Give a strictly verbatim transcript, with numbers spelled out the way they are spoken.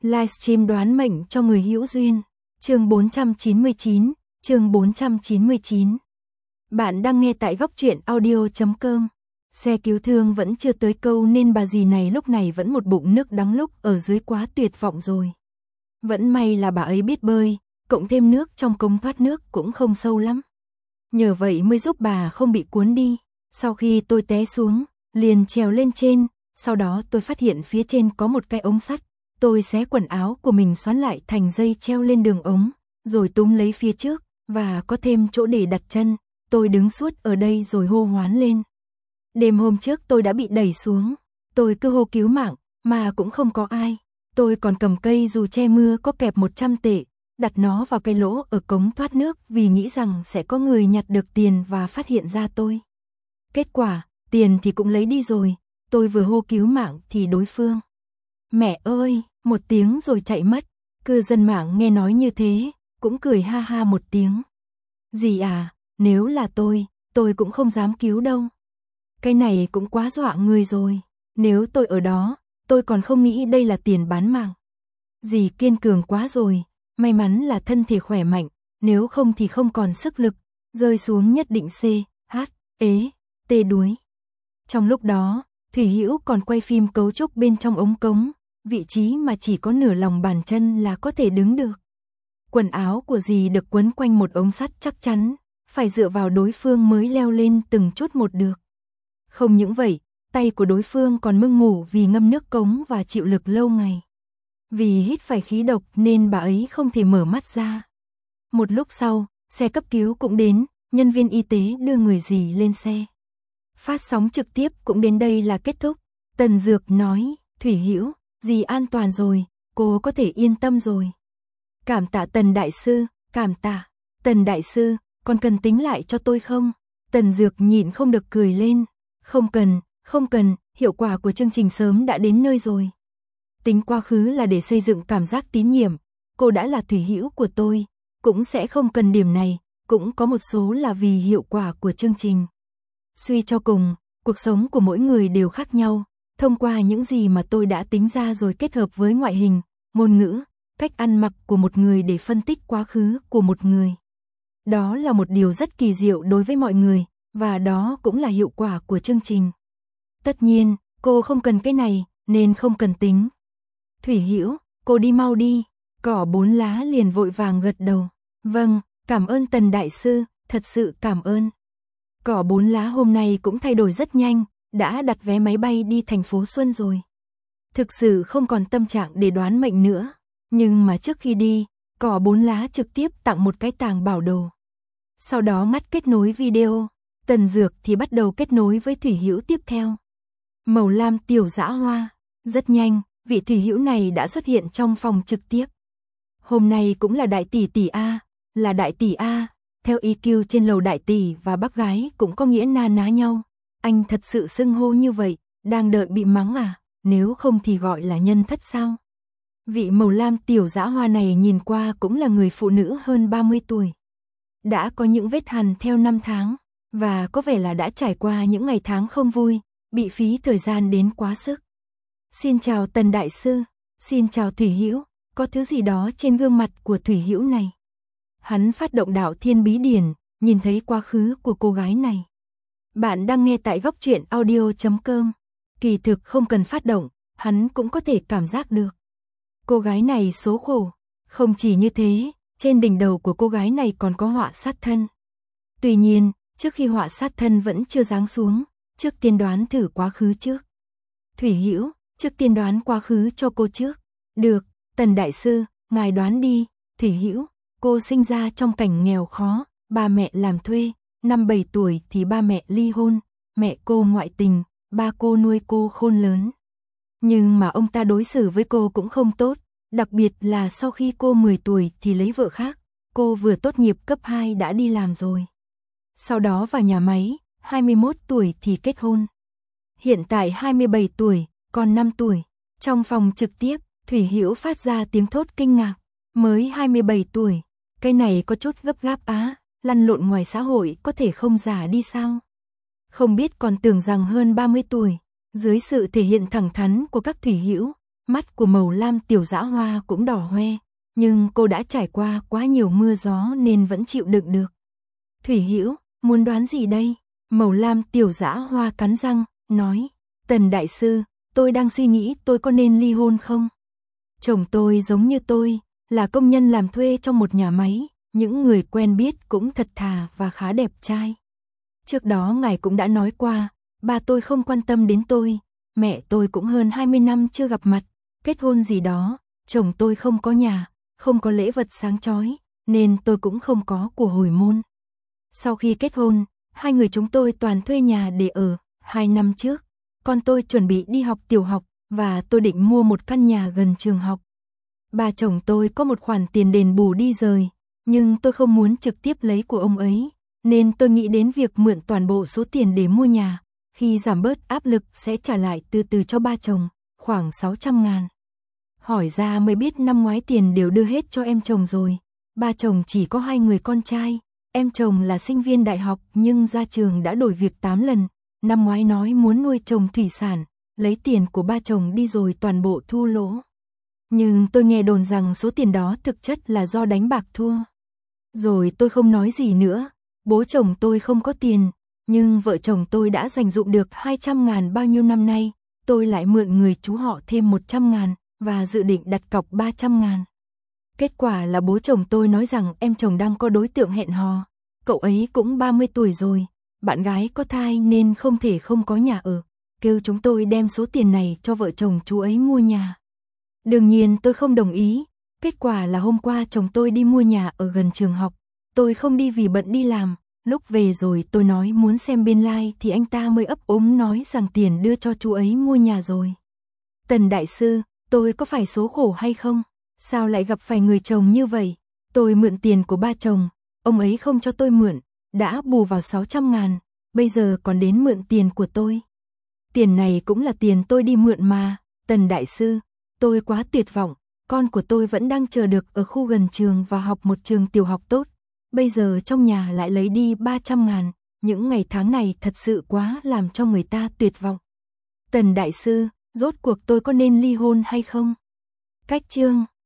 Livestream đoán mệnh cho người hữu duyên. Chương bốn trăm chín mươi chín, chương bốn trăm chín mươi chín. Bạn đang nghe tại góc truyện audio chấm com. Xe cứu thương vẫn chưa tới câu nên bà dì này lúc này vẫn một bụng nước đắng, lúc ở dưới quá tuyệt vọng rồi. Vẫn may là bà ấy biết bơi, cộng thêm nước trong cống thoát nước cũng không sâu lắm. Nhờ vậy mới giúp bà không bị cuốn đi. Sau khi tôi té xuống, liền trèo lên trên, sau đó tôi phát hiện phía trên có một cái ống sắt. Tôi xé quần áo của mình xoắn lại thành dây treo lên đường ống, rồi túm lấy phía trước, và có thêm chỗ để đặt chân. Tôi đứng suốt ở đây rồi hô hoán lên. Đêm hôm trước tôi đã bị đẩy xuống, tôi cứ hô cứu mạng, mà cũng không có ai. Tôi còn cầm cây dù che mưa có kẹp một trăm tệ, đặt nó vào cái lỗ ở cống thoát nước vì nghĩ rằng sẽ có người nhặt được tiền và phát hiện ra tôi. Kết quả, tiền thì cũng lấy đi rồi, tôi vừa hô cứu mạng thì đối phương. Mẹ ơi, một tiếng rồi chạy mất. Cư dân mạng nghe nói như thế, cũng cười ha ha một tiếng. Dì à, nếu là tôi, tôi cũng không dám cứu đâu. Cái này cũng quá dọa người rồi. Nếu tôi ở đó, tôi còn không nghĩ đây là tiền bán mạng. Dì kiên cường quá rồi, may mắn là thân thể khỏe mạnh, nếu không thì không còn sức lực, rơi xuống nhất định C, H, ế, tê đuối. Trong lúc đó, Thủy Hữu còn quay phim cấu trúc bên trong ống cống, vị trí mà chỉ có nửa lòng bàn chân là có thể đứng được. Quần áo của dì được quấn quanh một ống sắt chắc chắn, phải dựa vào đối phương mới leo lên từng chút một được. Không những vậy, tay của đối phương còn mưng mủ vì ngâm nước cống và chịu lực lâu ngày. Vì hít phải khí độc nên bà ấy không thể mở mắt ra. Một lúc sau, xe cấp cứu cũng đến, nhân viên y tế đưa người dì lên xe. Phát sóng trực tiếp cũng đến đây là kết thúc. Tần Dược nói, Thủy Hữu, dì an toàn rồi, cô có thể yên tâm rồi. Cảm tạ Tần Đại Sư, cảm tạ. Tần Đại Sư, còn cần tính lại cho tôi không? Tần Dược nhịn không được cười lên. Không cần, không cần, hiệu quả của chương trình sớm đã đến nơi rồi. Tính quá khứ là để xây dựng cảm giác tín nhiệm, cô đã là Thủy Hữu của tôi, cũng sẽ không cần điểm này, cũng có một số là vì hiệu quả của chương trình. Suy cho cùng, cuộc sống của mỗi người đều khác nhau, thông qua những gì mà tôi đã tính ra rồi kết hợp với ngoại hình, ngôn ngữ, cách ăn mặc của một người để phân tích quá khứ của một người. Đó là một điều rất kỳ diệu đối với mọi người, và đó cũng là hiệu quả của chương trình. Tất nhiên, cô không cần cái này, nên không cần tính. Thủy Hữu, cô đi mau đi. Cỏ bốn lá liền vội vàng gật đầu. Vâng, cảm ơn Tần Đại Sư, thật sự cảm ơn. Cỏ bốn lá hôm nay cũng thay đổi rất nhanh, đã đặt vé máy bay đi thành phố Xuân rồi. Thực sự không còn tâm trạng để đoán mệnh nữa. Nhưng mà trước khi đi, cỏ bốn lá trực tiếp tặng một cái tàng bảo đồ. Sau đó ngắt kết nối video, Tần Dược thì bắt đầu kết nối với Thủy Hữu tiếp theo. Màu lam tiểu dã hoa. Rất nhanh, vị Thủy Hữu này đã xuất hiện trong phòng trực tiếp. Hôm nay cũng là đại tỷ tỷ A, là đại tỷ A. Theo e quy trên lầu đại tỷ và bác gái cũng có nghĩa na ná nhau. Anh thật sự xưng hô như vậy, đang đợi bị mắng à, nếu không thì gọi là nhân thất sao. Vị màu lam tiểu dã hoa này nhìn qua cũng là người phụ nữ hơn ba mươi tuổi. Đã có những vết hằn theo năm tháng, và có vẻ là đã trải qua những ngày tháng không vui, bị phí thời gian đến quá sức. Xin chào Tần Đại Sư, xin chào Thủy Hữu, có thứ gì đó trên gương mặt của Thủy Hữu này. Hắn phát động đạo thiên bí điển, nhìn thấy quá khứ của cô gái này. Bạn đang nghe tại góc truyện audio chấm com. Kỳ thực không cần phát động, hắn cũng có thể cảm giác được. Cô gái này số khổ. Không chỉ như thế, trên đỉnh đầu của cô gái này còn có họa sát thân. Tuy nhiên, trước khi họa sát thân vẫn chưa giáng xuống, trước tiên đoán thử quá khứ trước. Thủy Hữu, trước tiên đoán quá khứ cho cô trước. Được, Tần Đại Sư, ngài đoán đi. Thủy Hữu, cô sinh ra trong cảnh nghèo khó, ba mẹ làm thuê, năm bảy tuổi thì ba mẹ ly hôn, mẹ cô ngoại tình, ba cô nuôi cô khôn lớn. Nhưng mà ông ta đối xử với cô cũng không tốt, đặc biệt là sau khi cô mười tuổi thì lấy vợ khác, cô vừa tốt nghiệp cấp hai đã đi làm rồi. Sau đó vào nhà máy, hai mươi mốt tuổi thì kết hôn. Hiện tại hai mươi bảy tuổi, còn năm tuổi. Trong phòng trực tiếp, Thủy Hữu phát ra tiếng thốt kinh ngạc. Mới hai mươi bảy tuổi, cái này có chút gấp gáp á, lăn lộn ngoài xã hội có thể không già đi sao? Không biết còn tưởng rằng hơn ba mươi tuổi. Dưới sự thể hiện thẳng thắn của các Thủy Hữu, mắt của Màu Lam Tiểu Dã Hoa cũng đỏ hoe, nhưng cô đã trải qua quá nhiều mưa gió nên vẫn chịu đựng được. Thủy Hữu, muốn đoán gì đây? Màu Lam Tiểu Dã Hoa cắn răng, nói, Tần đại sư, tôi đang suy nghĩ tôi có nên ly hôn không? Chồng tôi giống như tôi, là công nhân làm thuê trong một nhà máy, những người quen biết cũng thật thà và khá đẹp trai. Trước đó ngài cũng đã nói qua, ba tôi không quan tâm đến tôi, mẹ tôi cũng hơn hai mươi năm chưa gặp mặt, kết hôn gì đó, chồng tôi không có nhà, không có lễ vật sáng chói, nên tôi cũng không có của hồi môn. Sau khi kết hôn, hai người chúng tôi toàn thuê nhà để ở. Hai năm trước, con tôi chuẩn bị đi học tiểu học và tôi định mua một căn nhà gần trường học. Bà chồng tôi có một khoản tiền đền bù đi rời, nhưng tôi không muốn trực tiếp lấy của ông ấy, nên tôi nghĩ đến việc mượn toàn bộ số tiền để mua nhà, khi giảm bớt áp lực sẽ trả lại từ từ cho ba chồng, khoảng sáu trăm ngàn. Hỏi ra mới biết năm ngoái tiền đều đưa hết cho em chồng rồi, ba chồng chỉ có hai người con trai, em chồng là sinh viên đại học nhưng ra trường đã đổi việc tám lần, năm ngoái nói muốn nuôi trồng thủy sản, lấy tiền của ba chồng đi rồi toàn bộ thua lỗ. Nhưng tôi nghe đồn rằng số tiền đó thực chất là do đánh bạc thua. Rồi tôi không nói gì nữa, bố chồng tôi không có tiền, nhưng vợ chồng tôi đã dành dụm được hai trăm ngàn bao nhiêu năm nay, tôi lại mượn người chú họ thêm một trăm ngàn và dự định đặt cọc ba trăm ngàn. Kết quả là bố chồng tôi nói rằng em chồng đang có đối tượng hẹn hò, cậu ấy cũng ba mươi tuổi rồi, bạn gái có thai nên không thể không có nhà ở, kêu chúng tôi đem số tiền này cho vợ chồng chú ấy mua nhà. Đương nhiên tôi không đồng ý, kết quả là hôm qua chồng tôi đi mua nhà ở gần trường học, tôi không đi vì bận đi làm, lúc về rồi tôi nói muốn xem biên lai like thì anh ta mới ấp úng nói rằng tiền đưa cho chú ấy mua nhà rồi. Tần đại sư, tôi có phải số khổ hay không? Sao lại gặp phải người chồng như vậy? Tôi mượn tiền của ba chồng, ông ấy không cho tôi mượn, đã bù vào sáu trăm ngàn, bây giờ còn đến mượn tiền của tôi. Tiền này cũng là tiền tôi đi mượn mà, Tần đại sư, tôi quá tuyệt vọng, con của tôi vẫn đang chờ được ở khu gần trường và học một trường tiểu học tốt, bây giờ trong nhà lại lấy đi ba trăm ngàn, những ngày tháng này thật sự quá làm cho người ta tuyệt vọng. Tần đại sư, rốt cuộc tôi có nên ly hôn hay không? Cách chương